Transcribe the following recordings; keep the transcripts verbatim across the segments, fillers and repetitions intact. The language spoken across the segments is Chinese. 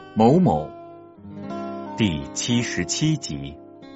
某某第七十七集。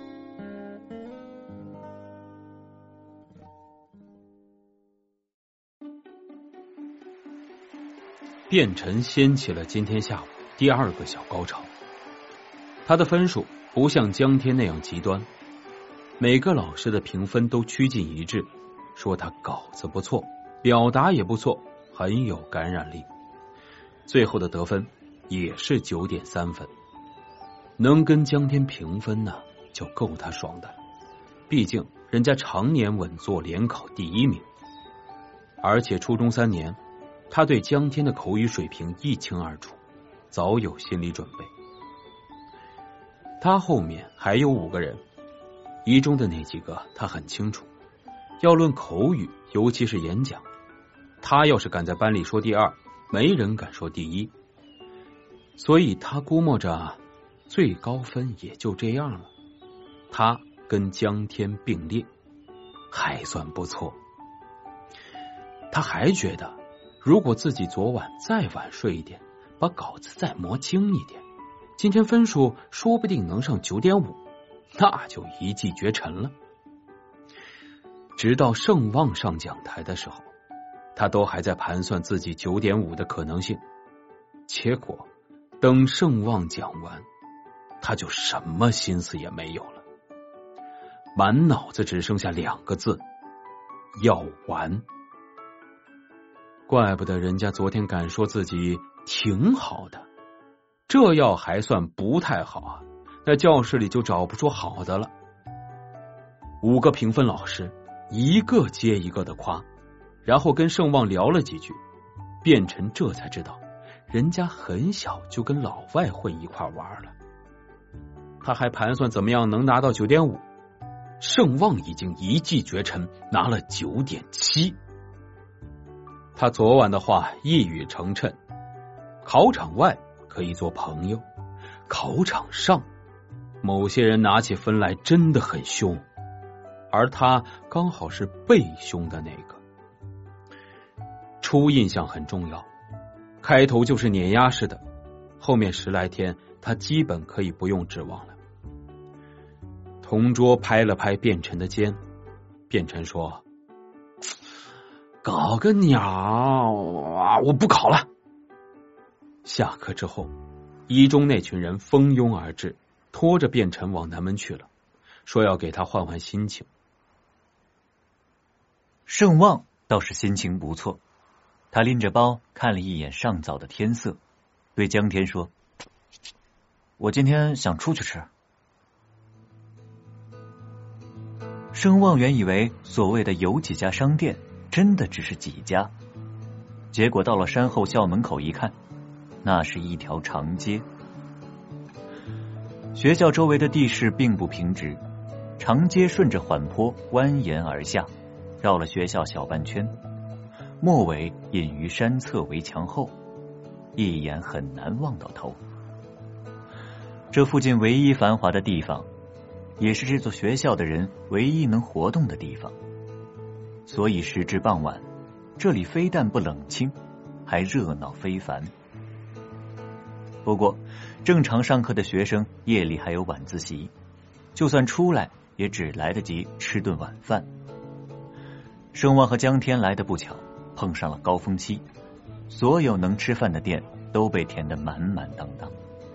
卞晨掀起了今天下午第二个小高潮。他的分数不像江天那样极端，每个老师的评分都趋近一致，说他稿子不错，表达也不错，很有感染力。最后的得分也是九点三分，能跟江天平分呢，就够他爽的了。毕竟人家常年稳坐联考第一名，而且初中三年，他对江天的口语水平一清二楚，早有心理准备。他后面还有五个人，一中的那几个他很清楚，要论口语，尤其是演讲，他要是敢在班里说第二，没人敢说第一。所以他估摸着最高分也就这样了，他跟江天并列，还算不错。他还觉得如果自己昨晚再晚睡一点，把稿子再磨精一点，今天分数说不定能上九点五，那就一骑绝尘了。直到盛望上讲台的时候，他都还在盘算自己九点五的可能性。结果等盛望讲完，他就什么心思也没有了，满脑子只剩下两个字：要完。怪不得人家昨天敢说自己挺好的，这要还算不太好啊，那教室里就找不出好的了。五个评分老师一个接一个的夸，然后跟盛望聊了几句，卞晨这才知道人家很小就跟老外混一块玩了。他还盘算怎么样能拿到 九点五， 盛望已经一骑绝尘，拿了 九点七。他昨晚的话一语成谶，考场外可以做朋友，考场上某些人拿起分来真的很凶，而他刚好是被凶的那个。初印象很重要，开头就是碾压式的，后面十来天他基本可以不用指望了。同桌拍了拍卞晨的肩，卞晨说：搞个鸟啊！我不考了。下课之后，一中那群人蜂拥而至，拖着卞晨往南门去了，说要给他换换心情。 盛望倒是心情不错，他拎着包看了一眼上早的天色，对江天说：我今天想出去吃。盛望原以为所谓的有几家商店真的只是几家，结果到了山后校门口一看，那是一条长街。学校周围的地势并不平直，长街顺着缓坡蜿蜒而下，绕了学校小半圈，末尾隐于山侧围墙后，一眼很难望到头。这附近唯一繁华的地方，也是这座学校的人唯一能活动的地方，所以时至傍晚，这里非但不冷清，还热闹非凡。不过正常上课的学生夜里还有晚自习，就算出来也只来得及吃顿晚饭。盛望和江天来得不巧，碰上了高峰期，所有能吃饭的店都被填得满满当当。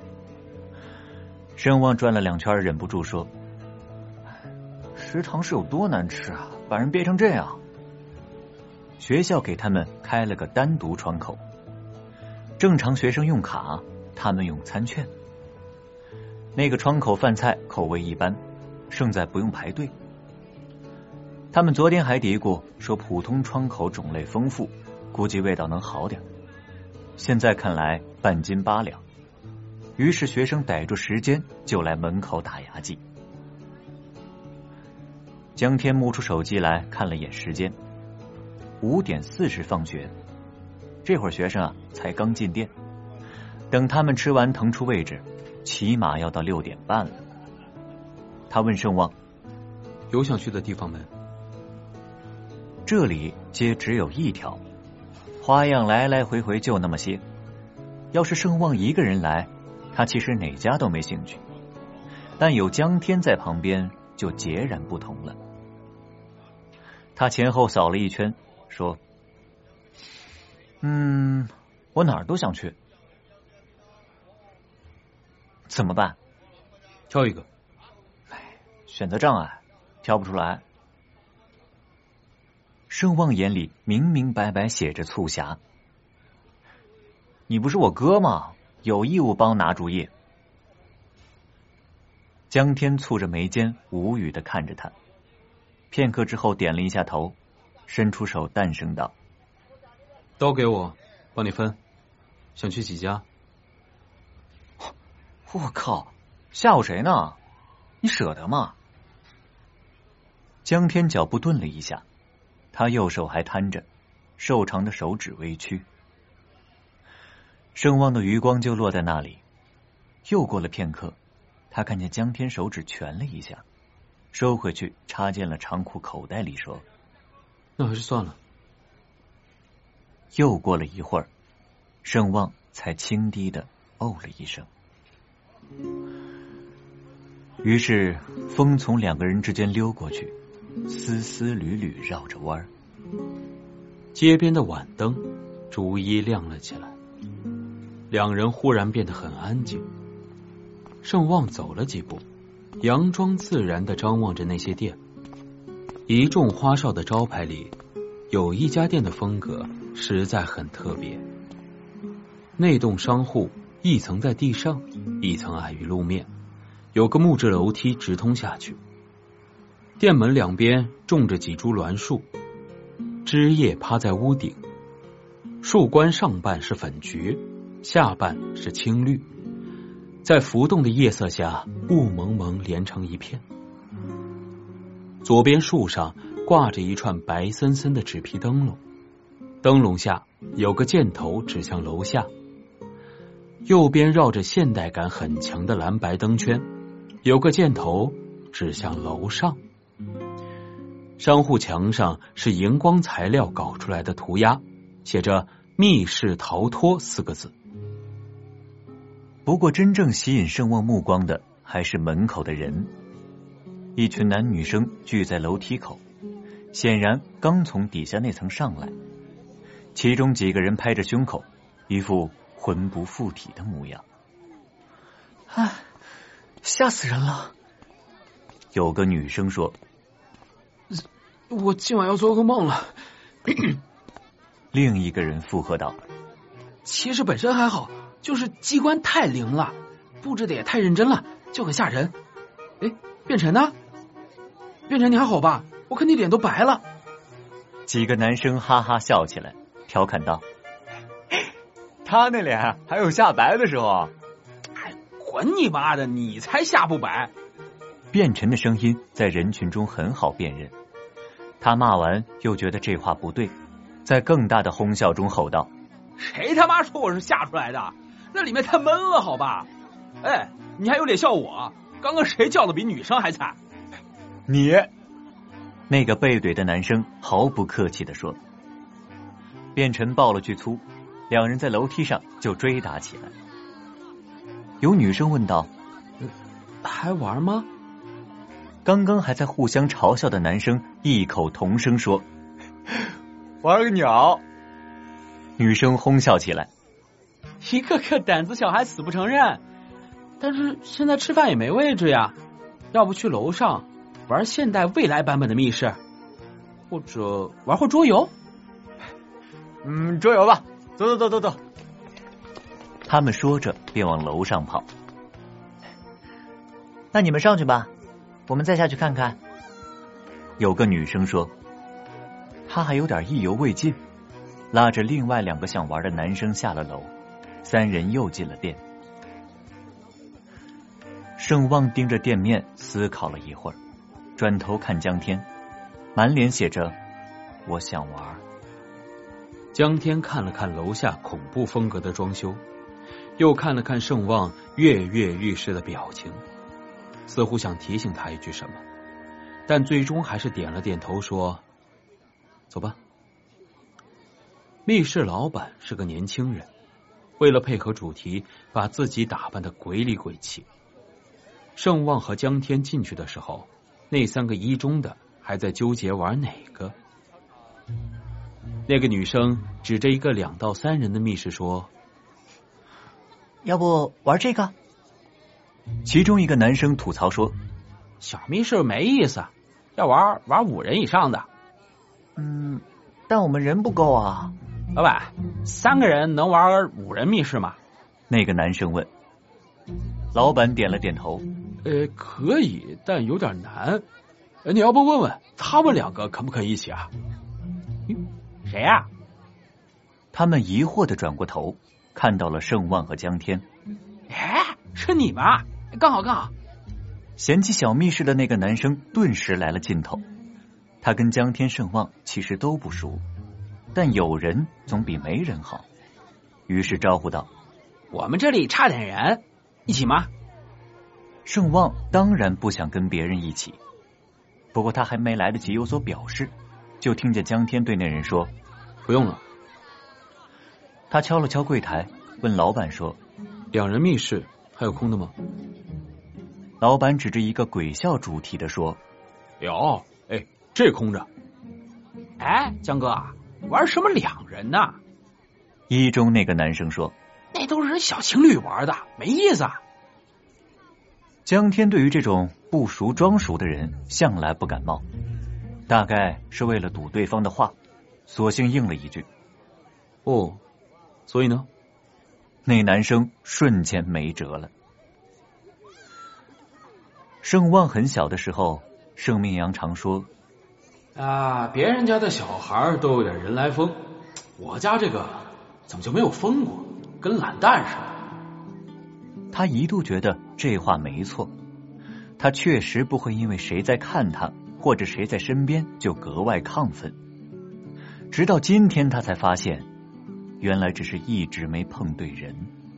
盛望转了两圈，忍不住说：食堂是有多难吃啊，把人憋成这样。学校给他们开了个单独窗口，正常学生用卡，他们用餐券。那个窗口饭菜口味一般，胜在不用排队。他们昨天还嘀咕说普通窗口种类丰富，估计味道能好点，现在看来半斤八两。于是学生逮住时间就来门口打牙祭。江天摸出手机来看了眼时间，五点四十放学，这会儿学生啊才刚进店，等他们吃完腾出位置，起码要到六点半了。他问盛望： 有想去的地方没？ 这里街只有一条，花样来来回回就那么些，要是盛望一个人来， 他其实哪家都没兴趣，但有江天在旁边就截然不同了。他前后扫了一圈，说：“嗯，我哪儿都想去，怎么办？ 挑一个。” 选择障碍，挑不出来。盛望眼里明明白白写着促狭。你不是我哥吗？有义务帮拿主意。江天蹙着眉间，无语的看着他，片刻之后点了一下头，伸出手淡声道：“ 都给我，帮你分。想去几家？” 我靠，吓唬谁呢？你舍得吗？江天脚步顿了一下，他右手还摊着，瘦长的手指微曲。盛望的余光就落在那里。又过了片刻，他看见江天手指蜷了一下，收回去插进了长裤口袋里，说：“ 那还是算了。” 又过了一会儿，盛望才轻低的哦了一声。于是风从两个人之间溜过去，丝丝缕缕绕着弯儿。 街边的晚灯逐一亮了起来，两人忽然变得很安静。盛望走了几步，佯装自然地张望着那些店。一众花哨的招牌里，有一家店的风格实在很特别。那栋商户一层在地上，一层矮于路面，有个木质楼梯直通下去。店门两边种着几株栾树，枝叶趴在屋顶，树冠上半是粉橘，下半是青绿，在浮动的夜色下雾蒙蒙连成一片。左边树上挂着一串白森森的纸皮灯笼，灯笼下有个箭头指向楼下，右边绕着现代感很强的蓝白灯圈，有个箭头指向楼上。商户墙上是荧光材料搞出来的涂鸦，写着密室逃脱四个字。 不过真正吸引盛望目光的还是门口的人。一群男女生聚在楼梯口，显然刚从底下那层上来，其中几个人拍着胸口，一副魂不附体的模样。唉，吓死人了。有个女生说：“ 我今晚要做噩梦了。” 另一个人附和道：“ 其实本身还好，就是机关太灵了，布置的也太认真了，就很吓人。哎，变成呢？变成你还好吧？我看你脸都白了。” 几个男生哈哈笑起来，调侃道：“他那脸还有吓白的时候。” 哎，滚你妈的，你才吓不白。 卞晨的声音在人群中很好辨认。他骂完又觉得这话不对，在更大的哄笑中吼道：“ 谁他妈说我是吓出来的？那里面太闷了，好吧？哎，你还有脸笑我？刚刚谁叫的比女生还惨？” 你，那个背怼的男生毫不客气地说。卞晨爆了句粗，两人在楼梯上就追打起来。有女生问道：“ 还玩吗？” 刚刚还在互相嘲笑的男生异口同声说：“玩个鸟！”女生哄笑起来， 一个个胆子小还死不承认。但是现在吃饭也没位置呀，要不去楼上玩现代未来版本的密室，或者玩会桌游。 嗯，桌游吧，走走走走走。他们说着便往楼上跑。那你们上去吧，我们再下去看看。有个女生说，她还有点意犹未尽，拉着另外两个想玩的男生下了楼，三人又进了店。盛望盯着店面思考了一会儿，转头看江天，满脸写着我想玩。 江天看了看楼下恐怖风格的装修，又看了看盛望跃跃欲试的表情，似乎想提醒他一句什么，但最终还是点了点头说：“走吧。”密室老板是个年轻人， 为了配合主题，把自己打扮得鬼里鬼气。盛旺和江天进去的时候，那三个一中的还在纠结玩哪个。那个女生指着一个两到三人的密室说：“ 要不玩这个？”其中一个男生吐槽说：“ 小密室没意思，要玩玩五人以上的。” 嗯，但我们人不够啊。 老板，三个人能玩五人密室吗？ 那个男生问。老板点了点头。 呃，可以，但有点难。你要不问问他们两个可不可以一起啊？谁呀、啊？ 他们疑惑的转过头，看到了盛旺和江天。 哎，是你吗？刚好刚好。 嫌弃小密室的那个男生顿时来了劲头。他跟江天、盛旺其实都不熟，但有人总比没人好，于是招呼道：“ 我们这里差点人，一起吗？” 盛旺当然不想跟别人一起，不过他还没来得及有所表示，就听见江天对那人说：“ 不用了。” 他敲了敲柜台，问老板说：“ 两人密室还有空的吗？” 老板指着一个鬼笑主题的说：“ 有，哎，这空着。” 哎，江哥，玩什么两人呢？ 一中那个男生说：“ 那都是小情侣玩的，没意思。” 江天对于这种不熟装熟的人向来不感冒，大概是为了堵对方的话，索性应了一句：“ 哦，所以呢？” 那男生瞬间没辙了。盛旺很小的时候，盛明阳常说：“ 啊，别人家的小孩都有点人来疯，我家这个怎么就没有疯过，跟懒蛋似的。” 他一度觉得这话没错，他确实不会因为谁在看他或者谁在身边就格外亢奋。直到今天他才发现，原来只是一直没碰对人。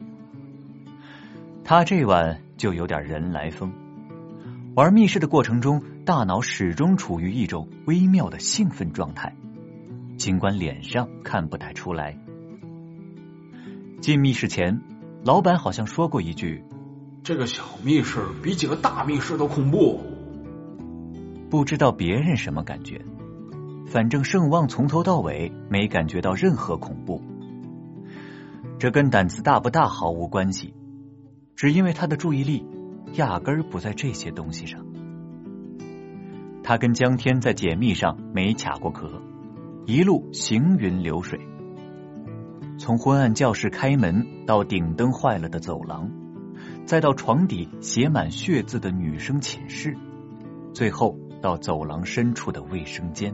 他这晚就有点人来疯，玩密室的过程中，大脑始终处于一种微妙的兴奋状态，尽管脸上看不太出来。进密室前，老板好像说过一句：“ 这个小密室比几个大密室都恐怖。” 不知道别人什么感觉，反正盛旺从头到尾没感觉到任何恐怖。这跟胆子大不大毫无关系，只因为他的注意力压根儿不在这些东西上。他跟江天在解密上没卡过壳，一路行云流水。从昏暗教室开门到顶灯坏了的走廊，再到床底写满血字的女生寝室，最后到走廊深处的卫生间。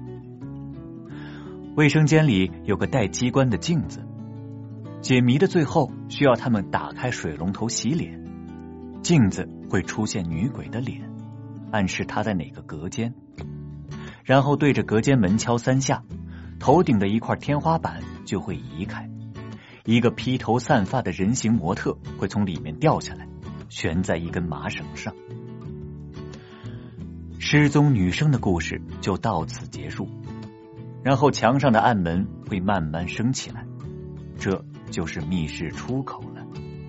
卫生间里有个带机关的镜子，解谜的最后需要他们打开水龙头洗脸，镜子会出现女鬼的脸，暗示她在哪个隔间，然后对着隔间门敲三下，头顶的一块天花板就会移开，一个披头散发的人形模特会从里面掉下来，悬在一根麻绳上。失踪女生的故事就到此结束，然后墙上的暗门会慢慢升起来，这就是密室出口了。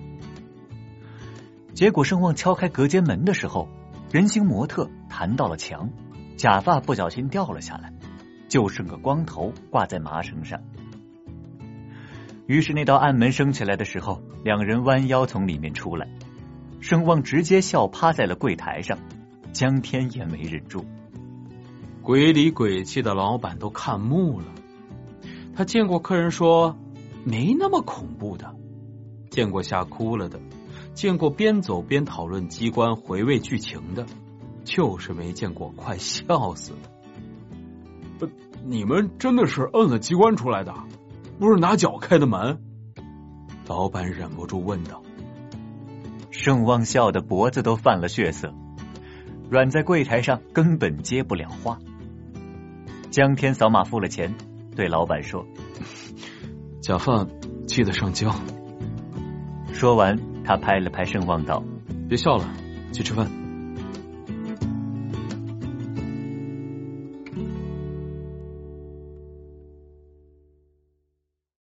结果盛旺敲开隔间门的时候，人形模特弹到了墙，假发不小心掉了下来，就剩个光头挂在麻绳上。于是那道暗门升起来的时候，两人弯腰从里面出来，盛旺直接笑趴在了柜台上，江天也没忍住。 鬼里鬼气的老板都看木了，他见过客人说没那么恐怖的，见过吓哭了的，见过边走边讨论机关回味剧情的，就是没见过快笑死的。你们真的是摁了机关出来的，不是拿脚开的门？老板忍不住问道。 盛旺笑得脖子都泛了血色，软在柜台上根本接不了话。江天扫码付了钱，对老板说：“ 假发记得上交。” 说完，他拍了拍盛旺道：“ 别笑了，去吃饭。”